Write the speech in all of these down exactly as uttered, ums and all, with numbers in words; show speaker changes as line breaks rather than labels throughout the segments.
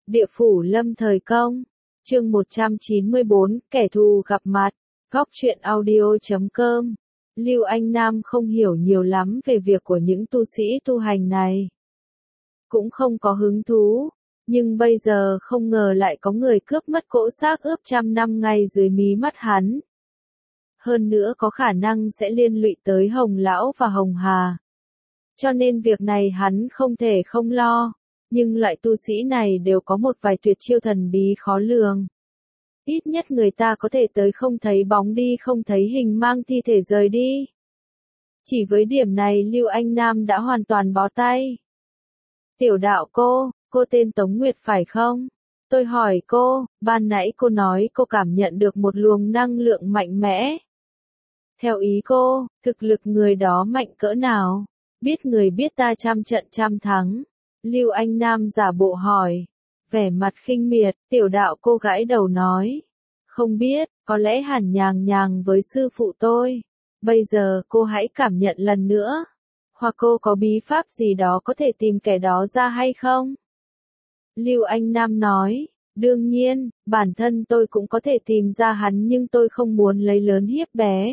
Địa phủ lâm thời công. Chương một trăm chín mươi bốn, kẻ thù gặp mặt. Góc truyện audio chấm com. Lưu Anh Nam không hiểu nhiều lắm về việc của những tu sĩ tu hành này. Cũng không có hứng thú. Nhưng bây giờ không ngờ lại có người cướp mất cỗ xác ướp trăm năm ngay dưới mí mắt hắn. Hơn nữa có khả năng sẽ liên lụy tới Hồng Lão và Hồng Hà. Cho nên việc này hắn không thể không lo. Nhưng loại tu sĩ này đều có một vài tuyệt chiêu thần bí khó lường. Ít nhất người ta có thể tới không thấy bóng đi không thấy hình mang thi thể rời đi. Chỉ với điểm này Lưu Anh Nam đã hoàn toàn bó tay. Tiểu đạo cô, cô tên Tống Nguyệt phải không? Tôi hỏi cô, ban nãy cô nói cô cảm nhận được một luồng năng lượng mạnh mẽ. Theo ý cô, thực lực người đó mạnh cỡ nào? Biết người biết ta trăm trận trăm thắng. Lưu Anh Nam giả bộ hỏi. Vẻ mặt khinh miệt, tiểu đạo cô gãi đầu nói. Không biết, có lẽ hẳn nhàng nhàng với sư phụ tôi. Bây giờ cô hãy cảm nhận lần nữa. Hoặc cô có bí pháp gì đó có thể tìm kẻ đó ra hay không? Lưu Anh Nam nói. Đương nhiên, bản thân tôi cũng có thể tìm ra hắn nhưng tôi không muốn lấy lớn hiếp bé.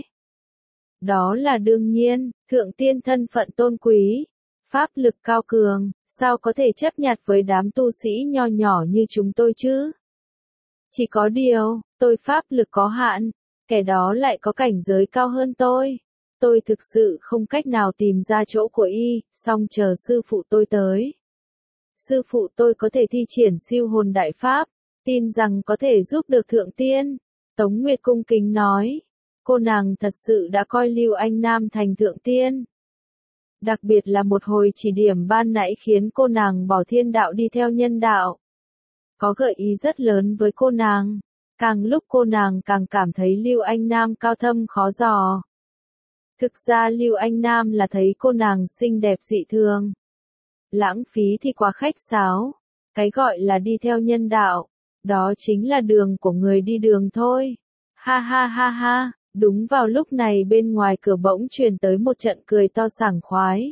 Đó là đương nhiên, thượng tiên thân phận tôn quý. Pháp lực cao cường, sao có thể chấp nhặt với đám tu sĩ nho nhỏ như chúng tôi chứ? Chỉ có điều, tôi pháp lực có hạn, kẻ đó lại có cảnh giới cao hơn tôi. Tôi thực sự không cách nào tìm ra chỗ của y, song chờ sư phụ tôi tới. Sư phụ tôi có thể thi triển siêu hồn đại pháp, tin rằng có thể giúp được thượng tiên. Tống Nguyệt cung kính nói, cô nàng thật sự đã coi Lưu Anh Nam thành thượng tiên. Đặc biệt là một hồi chỉ điểm ban nãy khiến cô nàng bỏ thiên đạo đi theo nhân đạo. Có gợi ý rất lớn với cô nàng. Càng lúc cô nàng càng cảm thấy Lưu Anh Nam cao thâm khó dò. Thực ra Lưu Anh Nam là thấy cô nàng xinh đẹp dị thường. Lãng phí thì quá khách sáo. Cái gọi là đi theo nhân đạo, đó chính là đường của người đi đường thôi. Ha ha ha ha. Đúng vào lúc này bên ngoài cửa bỗng truyền tới một trận cười to sảng khoái.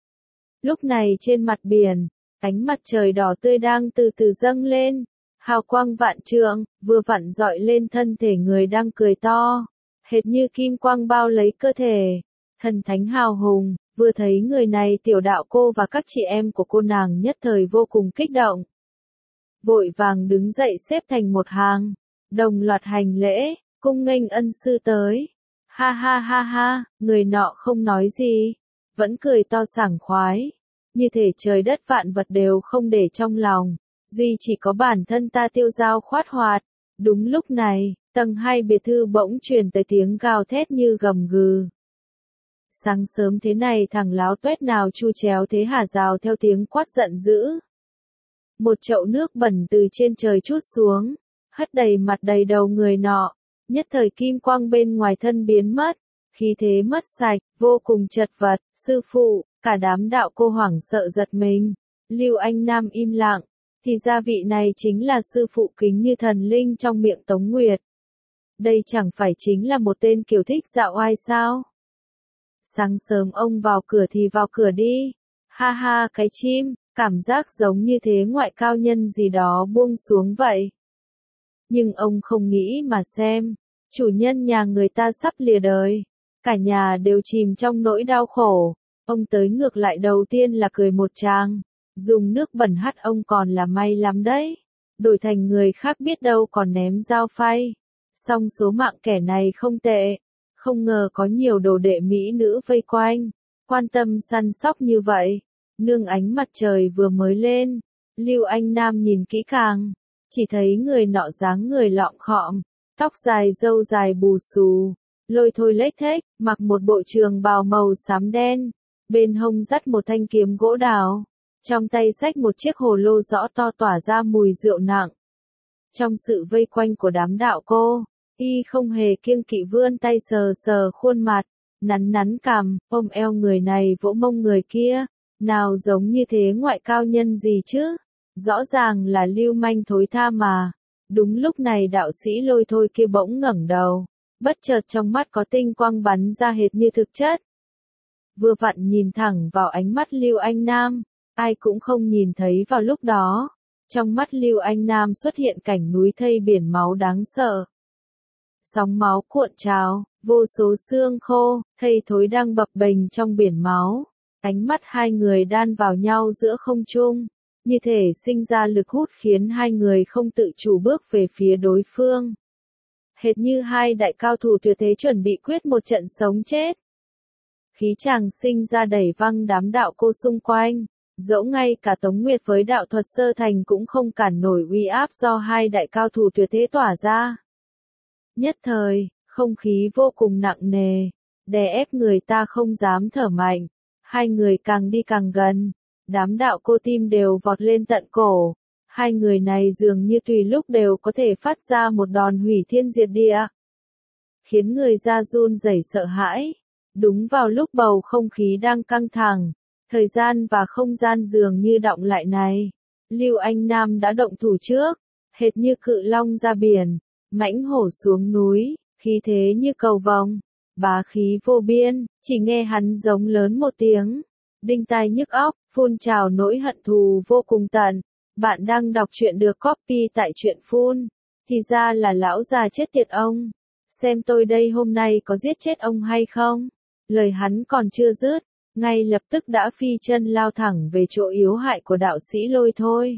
Lúc này trên mặt biển, ánh mặt trời đỏ tươi đang từ từ dâng lên, hào quang vạn trượng, vừa vặn dọi lên thân thể người đang cười to, hệt như kim quang bao lấy cơ thể, thần thánh hào hùng, vừa thấy người này tiểu đạo cô và các chị em của cô nàng nhất thời vô cùng kích động. Vội vàng đứng dậy xếp thành một hàng, đồng loạt hành lễ. Cung nghênh ân sư tới. Ha ha ha ha, người nọ không nói gì, vẫn cười to sảng khoái. Như thể trời đất vạn vật đều không để trong lòng, duy chỉ có bản thân ta tiêu dao khoát hoạt. Đúng lúc này, tầng hai biệt thự bỗng truyền tới tiếng gào thét như gầm gừ. Sáng sớm thế này thằng láo tuét nào chu chéo thế hả rào theo tiếng quát giận dữ. Một chậu nước bẩn từ trên trời trút xuống, hất đầy mặt đầy đầu người nọ. Nhất thời kim quang bên ngoài thân biến mất, khí thế mất sạch, vô cùng chật vật, sư phụ, cả đám đạo cô hoảng sợ giật mình. Lưu Anh Nam im lặng, thì ra vị này chính là sư phụ kính như thần linh trong miệng Tống Nguyệt. Đây chẳng phải chính là một tên kiều thích dạo oai sao? Sáng sớm ông vào cửa thì vào cửa đi. Ha ha cái chim, cảm giác giống như thế ngoại cao nhân gì đó buông xuống vậy. Nhưng ông không nghĩ mà xem, chủ nhân nhà người ta sắp lìa đời, cả nhà đều chìm trong nỗi đau khổ, ông tới ngược lại đầu tiên là cười một tràng, dùng nước bẩn hắt ông còn là may lắm đấy, đổi thành người khác biết đâu còn ném dao phay, song số mạng kẻ này không tệ, không ngờ có nhiều đồ đệ mỹ nữ vây quanh, quan tâm săn sóc như vậy, nương ánh mặt trời vừa mới lên, Lưu Anh Nam nhìn kỹ càng. Chỉ thấy người nọ dáng người lọm khọm, tóc dài râu dài bù xù, lôi thôi lếch thếch, mặc một bộ trường bào màu xám đen, bên hông dắt một thanh kiếm gỗ đào, trong tay xách một chiếc hồ lô rõ to tỏa ra mùi rượu nặng. Trong sự vây quanh của đám đạo cô, y không hề kiêng kỵ vươn tay sờ sờ khuôn mặt, nắn nắn cằm, ôm eo người này vỗ mông người kia, nào giống như thế ngoại cao nhân gì chứ? Rõ ràng là lưu manh thối tha mà. Đúng lúc này đạo sĩ lôi thôi kia bỗng ngẩng đầu, bất chợt trong mắt có tinh quang bắn ra hệt như thực chất. Vừa vặn nhìn thẳng vào ánh mắt Lưu Anh Nam, ai cũng không nhìn thấy vào lúc đó. Trong mắt Lưu Anh Nam xuất hiện cảnh núi thây biển máu đáng sợ. Sóng máu cuộn trào, vô số xương khô, thây thối đang bập bềnh trong biển máu. Ánh mắt hai người đan vào nhau giữa không trung, như thể sinh ra lực hút khiến hai người không tự chủ bước về phía đối phương. Hệt như hai đại cao thủ tuyệt thế chuẩn bị quyết một trận sống chết. Khí chàng sinh ra đẩy văng đám đạo cô xung quanh, dẫu ngay cả Tống Nguyệt với đạo thuật sơ thành cũng không cản nổi uy áp do hai đại cao thủ tuyệt thế tỏa ra. Nhất thời, không khí vô cùng nặng nề, đè ép người ta không dám thở mạnh. Hai người càng đi càng gần, đám đạo cô tim đều vọt lên tận cổ. Hai người này dường như tùy lúc đều có thể phát ra một đòn hủy thiên diệt địa, khiến người ta run rẩy sợ hãi. Đúng vào lúc bầu không khí đang căng thẳng, thời gian và không gian dường như đọng lại này, Lưu Anh Nam đã động thủ trước, hệt như cự long ra biển, mãnh hổ xuống núi, khí thế như cầu vồng, bá khí vô biên. Chỉ nghe hắn giống lớn một tiếng, đinh tai nhức óc, phun trào nỗi hận thù vô cùng tận. Bạn đang đọc truyện được copy tại truyện phun, thì ra là lão già chết tiệt ông. Xem tôi đây hôm nay có giết chết ông hay không? Lời hắn còn chưa dứt, ngay lập tức đã phi chân lao thẳng về chỗ yếu hại của đạo sĩ Lôi Thôi.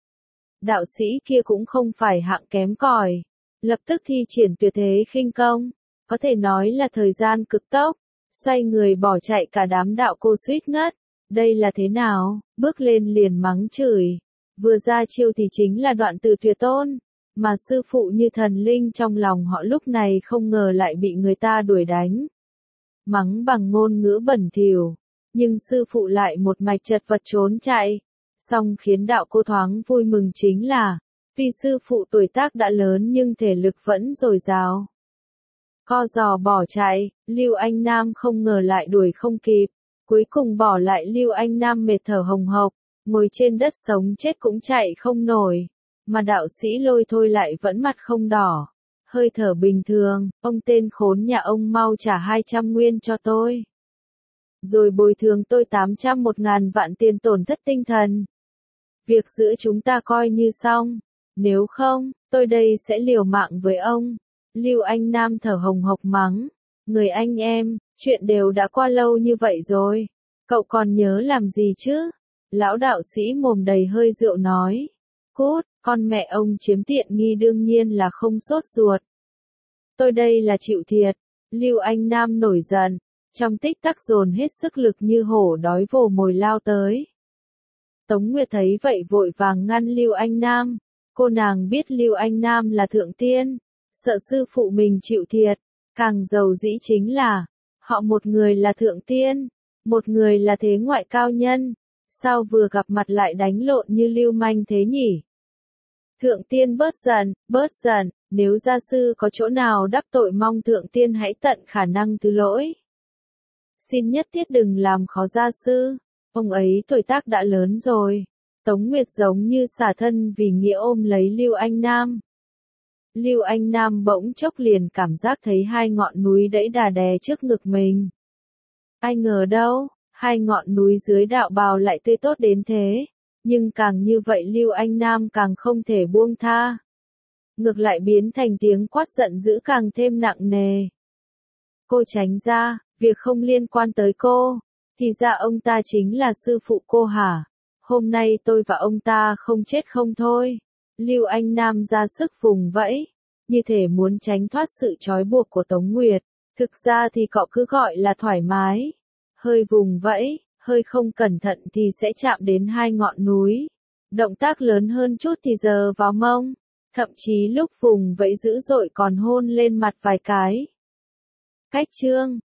Đạo sĩ kia cũng không phải hạng kém cỏi, lập tức thi triển tuyệt thế khinh công, có thể nói là thời gian cực tốc, xoay người bỏ chạy. Cả đám đạo cô suýt ngất. Đây là thế nào? Bước lên liền mắng chửi. Vừa ra chiêu thì chính là đoạn từ tuyệt tôn, mà sư phụ như thần linh trong lòng họ lúc này không ngờ lại bị người ta đuổi đánh. Mắng bằng ngôn ngữ bẩn thỉu, nhưng sư phụ lại một mạch chật vật trốn chạy. Song khiến đạo cô thoáng vui mừng chính là, vì sư phụ tuổi tác đã lớn nhưng thể lực vẫn dồi dào. Co giò bỏ chạy, Lưu Anh Nam không ngờ lại đuổi không kịp, cuối cùng bỏ lại Lưu Anh Nam mệt thở hồng hộc, ngồi trên đất sống chết cũng chạy không nổi, mà đạo sĩ Lôi Thôi lại vẫn mặt không đỏ, hơi thở bình thường. Ông tên khốn nhà ông mau trả hai trăm nguyên cho tôi, rồi bồi thường tôi tám trăm một ngàn vạn tiền tổn thất tinh thần. Việc giữa chúng ta coi như xong, nếu không, tôi đây sẽ liều mạng với ông. Lưu Anh Nam thở hồng hộc mắng, người anh em, chuyện đều đã qua lâu như vậy rồi, cậu còn nhớ làm gì chứ? Lão đạo sĩ mồm đầy hơi rượu nói, cút, con mẹ ông chiếm tiện nghi đương nhiên là không sốt ruột. Tôi đây là chịu thiệt. Lưu Anh Nam nổi giận, trong tích tắc dồn hết sức lực như hổ đói vồ mồi lao tới. Tống Nguyệt thấy vậy vội vàng ngăn Lưu Anh Nam, cô nàng biết Lưu Anh Nam là thượng tiên, sợ sư phụ mình chịu thiệt. Càng giàu dĩ chính là, họ một người là thượng tiên, một người là thế ngoại cao nhân, sao vừa gặp mặt lại đánh lộn như lưu manh thế nhỉ? Thượng tiên bớt giận, bớt giận, nếu gia sư có chỗ nào đắc tội mong thượng tiên hãy tận khả năng thứ lỗi. Xin nhất thiết đừng làm khó gia sư, ông ấy tuổi tác đã lớn rồi. Tống Nguyệt giống như xả thân vì nghĩa ôm lấy Lưu Anh Nam. Lưu Anh Nam bỗng chốc liền cảm giác thấy hai ngọn núi đẫy đà đè trước ngực mình. Ai ngờ đâu, hai ngọn núi dưới đạo bào lại tươi tốt đến thế, nhưng càng như vậy Lưu Anh Nam càng không thể buông tha. Ngược lại biến thành tiếng quát giận dữ càng thêm nặng nề. Cô tránh ra, việc không liên quan tới cô, thì ra ông ta chính là sư phụ cô hả? Hôm nay tôi và ông ta không chết không thôi. Lưu Anh Nam ra sức vùng vẫy, như thể muốn tránh thoát sự trói buộc của Tống Nguyệt. Thực ra thì cậu cứ gọi là thoải mái. Hơi vùng vẫy, hơi không cẩn thận thì sẽ chạm đến hai ngọn núi. Động tác lớn hơn chút thì giờ vào mông. Thậm chí lúc vùng vẫy dữ dội còn hôn lên mặt vài cái. Cách chương